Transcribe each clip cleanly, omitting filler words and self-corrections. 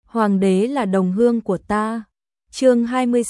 Hoàng đế là đồng hương của ta. Chương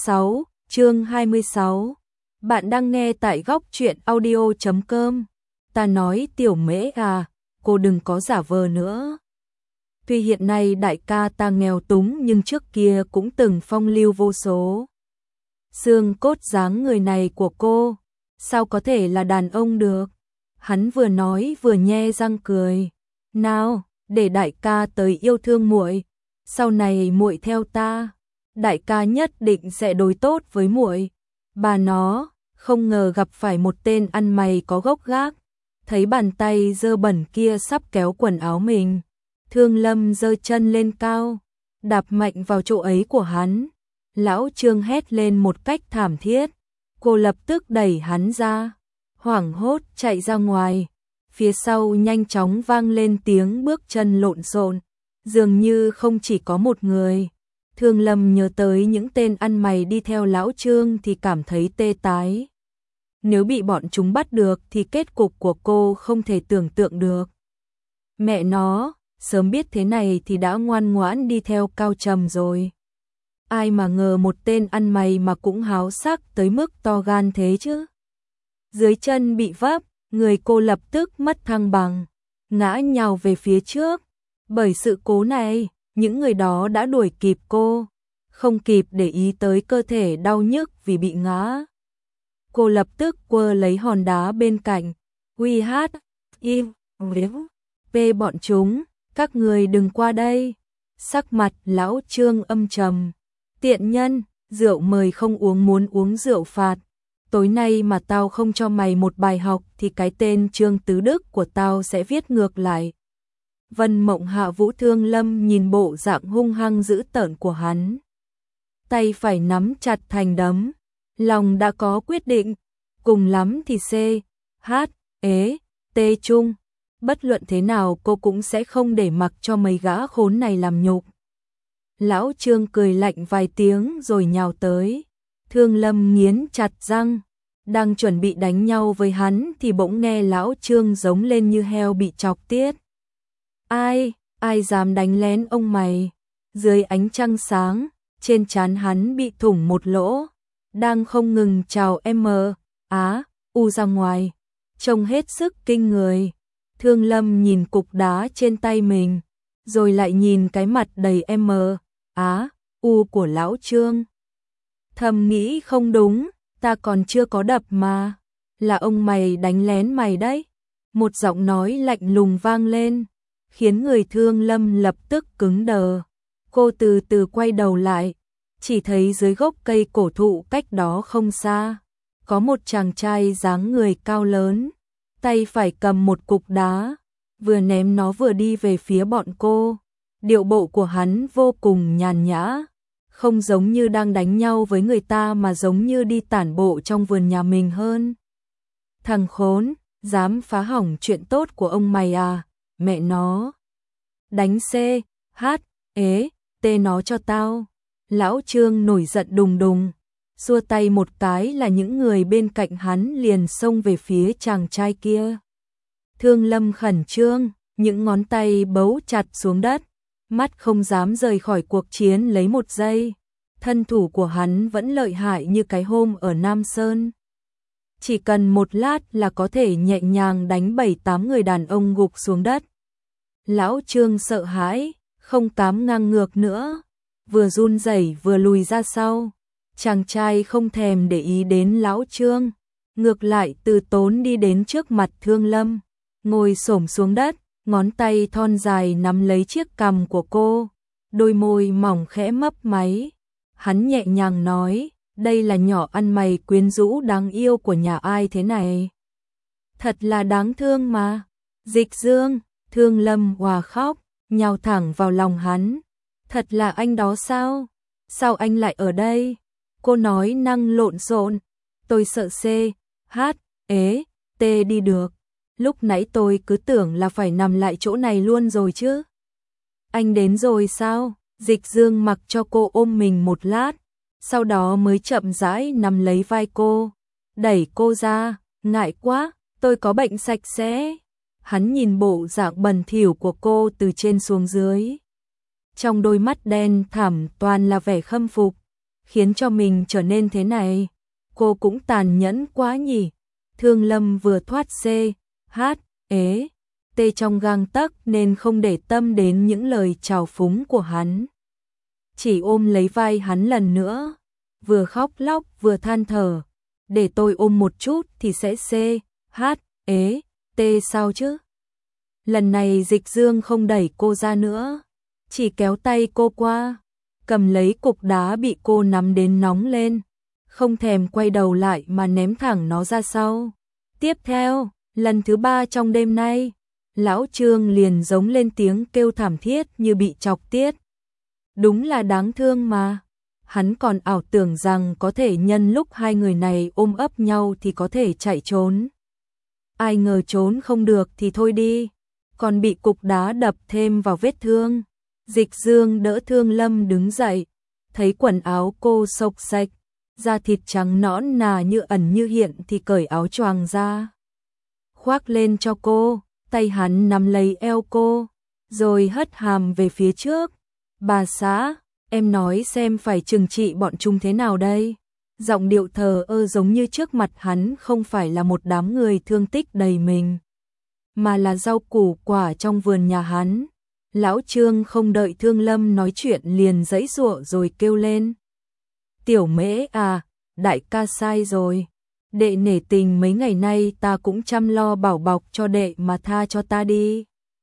26. Bạn đang nghe tại góc truyện audio.com. Ta nói Tiểu Mễ à, cô đừng có giả vờ nữa. Tuy hiện nay đại ca ta nghèo túng nhưng trước kia cũng từng phong lưu vô số. Xương cốt dáng người này của cô, sao có thể là đàn ông được? Hắn vừa nói vừa nhe răng cười. Nào, để đại ca tới yêu thương muội, sau này muội theo ta, đại ca nhất định sẽ đối tốt với muội. Bà nó, không ngờ gặp phải một tên ăn mày có gốc gác. Thấy bàn tay dơ bẩn kia sắp kéo quần áo mình, Thương Lâm giơ chân lên cao, đạp mạnh vào chỗ ấy của hắn. Lão Trương hét lên một cách thảm thiết. Cô lập tức đẩy hắn ra, hoảng hốt chạy ra ngoài. Phía sau nhanh chóng vang lên tiếng bước chân lộn xộn, dường như không chỉ có một người. Thương Lâm nhớ tới những tên ăn mày đi theo lão Trương thì cảm thấy tê tái. Nếu bị bọn chúng bắt được thì kết cục của cô không thể tưởng tượng được. Mẹ nó, sớm biết thế này thì đã ngoan ngoãn đi theo Cao Trầm rồi. Ai mà ngờ một tên ăn mày mà cũng háo sắc tới mức to gan thế chứ. Dưới chân bị vấp, người cô lập tức mất thăng bằng, ngã nhào về phía trước. Bởi sự cố này, những người đó đã đuổi kịp cô, không kịp để ý tới cơ thể đau nhức vì bị ngã. Cô lập tức quơ lấy hòn đá bên cạnh, uy hát, im, p bọn chúng, các người đừng qua đây. Sắc mặt lão Trương âm trầm. Tiện nhân, rượu mời không uống muốn uống rượu phạt. Tối nay mà tao không cho mày một bài học thì cái tên Trương Tứ Đức của tao sẽ viết ngược lại. Vân Mộng Hạ Vũ Thương Lâm nhìn bộ dạng hung hăng dữ tợn của hắn, tay phải nắm chặt thành đấm, lòng đã có quyết định, cùng lắm thì C, H, ế, T chung. Bất luận thế nào cô cũng sẽ không để mặc cho mấy gã khốn này làm nhục. Lão Trương cười lạnh vài tiếng rồi nhào tới. Thương Lâm nghiến chặt răng, đang chuẩn bị đánh nhau với hắn thì bỗng nghe lão Trương giống lên như heo bị chọc tiết. Ai dám đánh lén ông mày? Dưới ánh trăng sáng, trên trán hắn bị thủng một lỗ, đang không ngừng trào u ra ngoài, trông hết sức kinh người. Thương Lâm nhìn cục đá trên tay mình, rồi lại nhìn cái mặt đầy u của lão Trương. Thầm nghĩ không đúng, ta còn chưa có đập mà, là ông mày đánh lén mày đấy. Một giọng nói lạnh lùng vang lên, khiến người Thương Lâm lập tức cứng đờ. Cô từ từ quay đầu lại, chỉ thấy dưới gốc cây cổ thụ cách đó không xa, có một chàng trai dáng người cao lớn, tay phải cầm một cục đá, vừa ném nó vừa đi về phía bọn cô. Điệu bộ của hắn vô cùng nhàn nhã, không giống như đang đánh nhau với người ta mà giống như đi tản bộ trong vườn nhà mình hơn. Thằng khốn, dám phá hỏng chuyện tốt của ông mày à, mẹ nó. Đánh C, H, ế, T nó cho tao. Lão Trương nổi giận đùng đùng, xua tay một cái là những người bên cạnh hắn liền xông về phía chàng trai kia. Thương Lâm khẩn trương, những ngón tay bấu chặt xuống đất, mắt không dám rời khỏi cuộc chiến lấy một giây. Thân thủ của hắn vẫn lợi hại như cái hôm ở Nam Sơn. Chỉ cần một lát là có thể nhẹ nhàng đánh 7-8 người đàn ông gục xuống đất. Lão Trương sợ hãi, không dám ngang ngược nữa, vừa run rẩy vừa lùi ra sau. Chàng trai không thèm để ý đến lão Trương, ngược lại từ tốn đi đến trước mặt Thương Lâm, ngồi xổm xuống đất, ngón tay thon dài nắm lấy chiếc cằm của cô, đôi môi mỏng khẽ mấp máy. Hắn nhẹ nhàng nói, đây là nhỏ ăn mày quyến rũ đáng yêu của nhà ai thế này? Thật là đáng thương mà. Dịch Dương, Thương Lâm hòa khóc, nhào thẳng vào lòng hắn. Thật là anh đó sao? Sao anh lại ở đây? Cô nói năng lộn xộn. Tôi sợ C, H, ế, T đi được. Lúc nãy tôi cứ tưởng là phải nằm lại chỗ này luôn rồi chứ. Anh đến rồi sao? Dịch Dương mặc cho cô ôm mình một lát, sau đó mới chậm rãi nắm lấy vai cô, đẩy cô ra, ngại quá, tôi có bệnh sạch sẽ. Hắn nhìn bộ dạng bẩn thỉu của cô từ trên xuống dưới, trong đôi mắt đen thẳm toàn là vẻ khâm phục, khiến cho mình trở nên thế này. Cô cũng tàn nhẫn quá nhỉ. Thương Lâm vừa thoát C, H, ế, T trong gang tấc nên không để tâm đến những lời trào phúng của hắn. Chỉ ôm lấy vai hắn lần nữa, vừa khóc lóc vừa than thở. Để tôi ôm một chút thì sẽ C, H, ế, T sao chứ? Lần này Dịch Dương không đẩy cô ra nữa, chỉ kéo tay cô qua, cầm lấy cục đá bị cô nắm đến nóng lên, không thèm quay đầu lại mà ném thẳng nó ra sau. Tiếp theo, lần thứ 3 trong đêm nay, Lão Trương liền giống lên tiếng kêu thảm thiết như bị chọc tiết. Đúng là đáng thương mà. Hắn còn ảo tưởng rằng có thể nhân lúc hai người này ôm ấp nhau thì có thể chạy trốn. Ai ngờ trốn không được thì thôi đi, còn bị cục đá đập thêm vào vết thương. Dịch Dương đỡ Thương Lâm đứng dậy, thấy quần áo cô xộc xệch, da thịt trắng nõn nà như ẩn như hiện thì cởi áo choàng ra, khoác lên cho cô. Tay hắn nắm lấy eo cô, rồi hất hàm về phía trước. Bà xã, em nói xem phải trừng trị bọn chúng thế nào đây? Giọng điệu thờ ơ giống như trước mặt hắn không phải là một đám người thương tích đầy mình, mà là rau củ quả trong vườn nhà hắn. Lão Trương không đợi Thương Lâm nói chuyện liền giãy giụa rồi kêu lên. Tiểu Mễ à, đại ca sai rồi. Đệ nể tình mấy ngày nay ta cũng chăm lo bảo bọc cho đệ mà tha cho ta đi.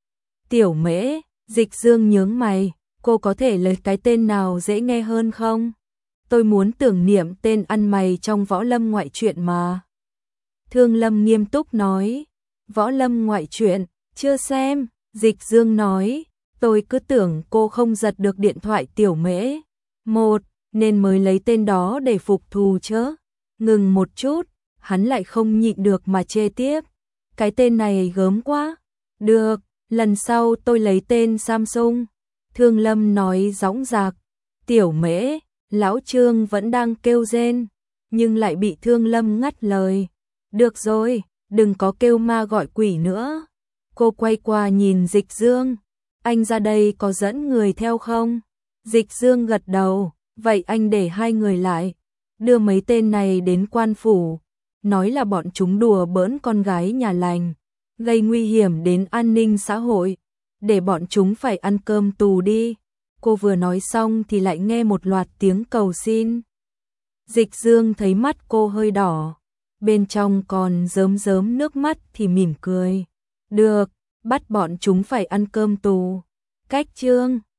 Tiểu Mễ, Dịch Dương nhướng mày, cô có thể lấy cái tên nào dễ nghe hơn không? Tôi muốn tưởng niệm tên ăn mày trong Võ Lâm ngoại truyện mà. Thương Lâm nghiêm túc nói, Võ Lâm ngoại truyện, chưa xem. Dịch Dương nói, tôi cứ tưởng cô không giật được điện thoại Tiểu Mễ một nên mới lấy tên đó để phục thù chứ. Ngừng một chút, hắn lại không nhịn được mà chê tiếp. Cái tên này gớm quá. Được, lần sau tôi lấy tên Samsung. Thương Lâm nói dõng dạc. Tiểu Mễ, Lão Trương vẫn đang kêu rên, nhưng lại bị Thương Lâm ngắt lời. Được rồi, đừng có kêu ma gọi quỷ nữa. Cô quay qua nhìn Dịch Dương. Anh ra đây có dẫn người theo không? Dịch Dương gật đầu. Vậy anh để hai người lại, đưa mấy tên này đến quan phủ, nói là bọn chúng đùa bỡn con gái nhà lành, gây nguy hiểm đến an ninh xã hội, để bọn chúng phải ăn cơm tù đi. Cô vừa nói xong thì lại nghe một loạt tiếng cầu xin. Dịch Dương thấy mắt cô hơi đỏ, bên trong còn rớm rớm nước mắt thì mỉm cười. Được, bắt bọn chúng phải ăn cơm tù. Cách chương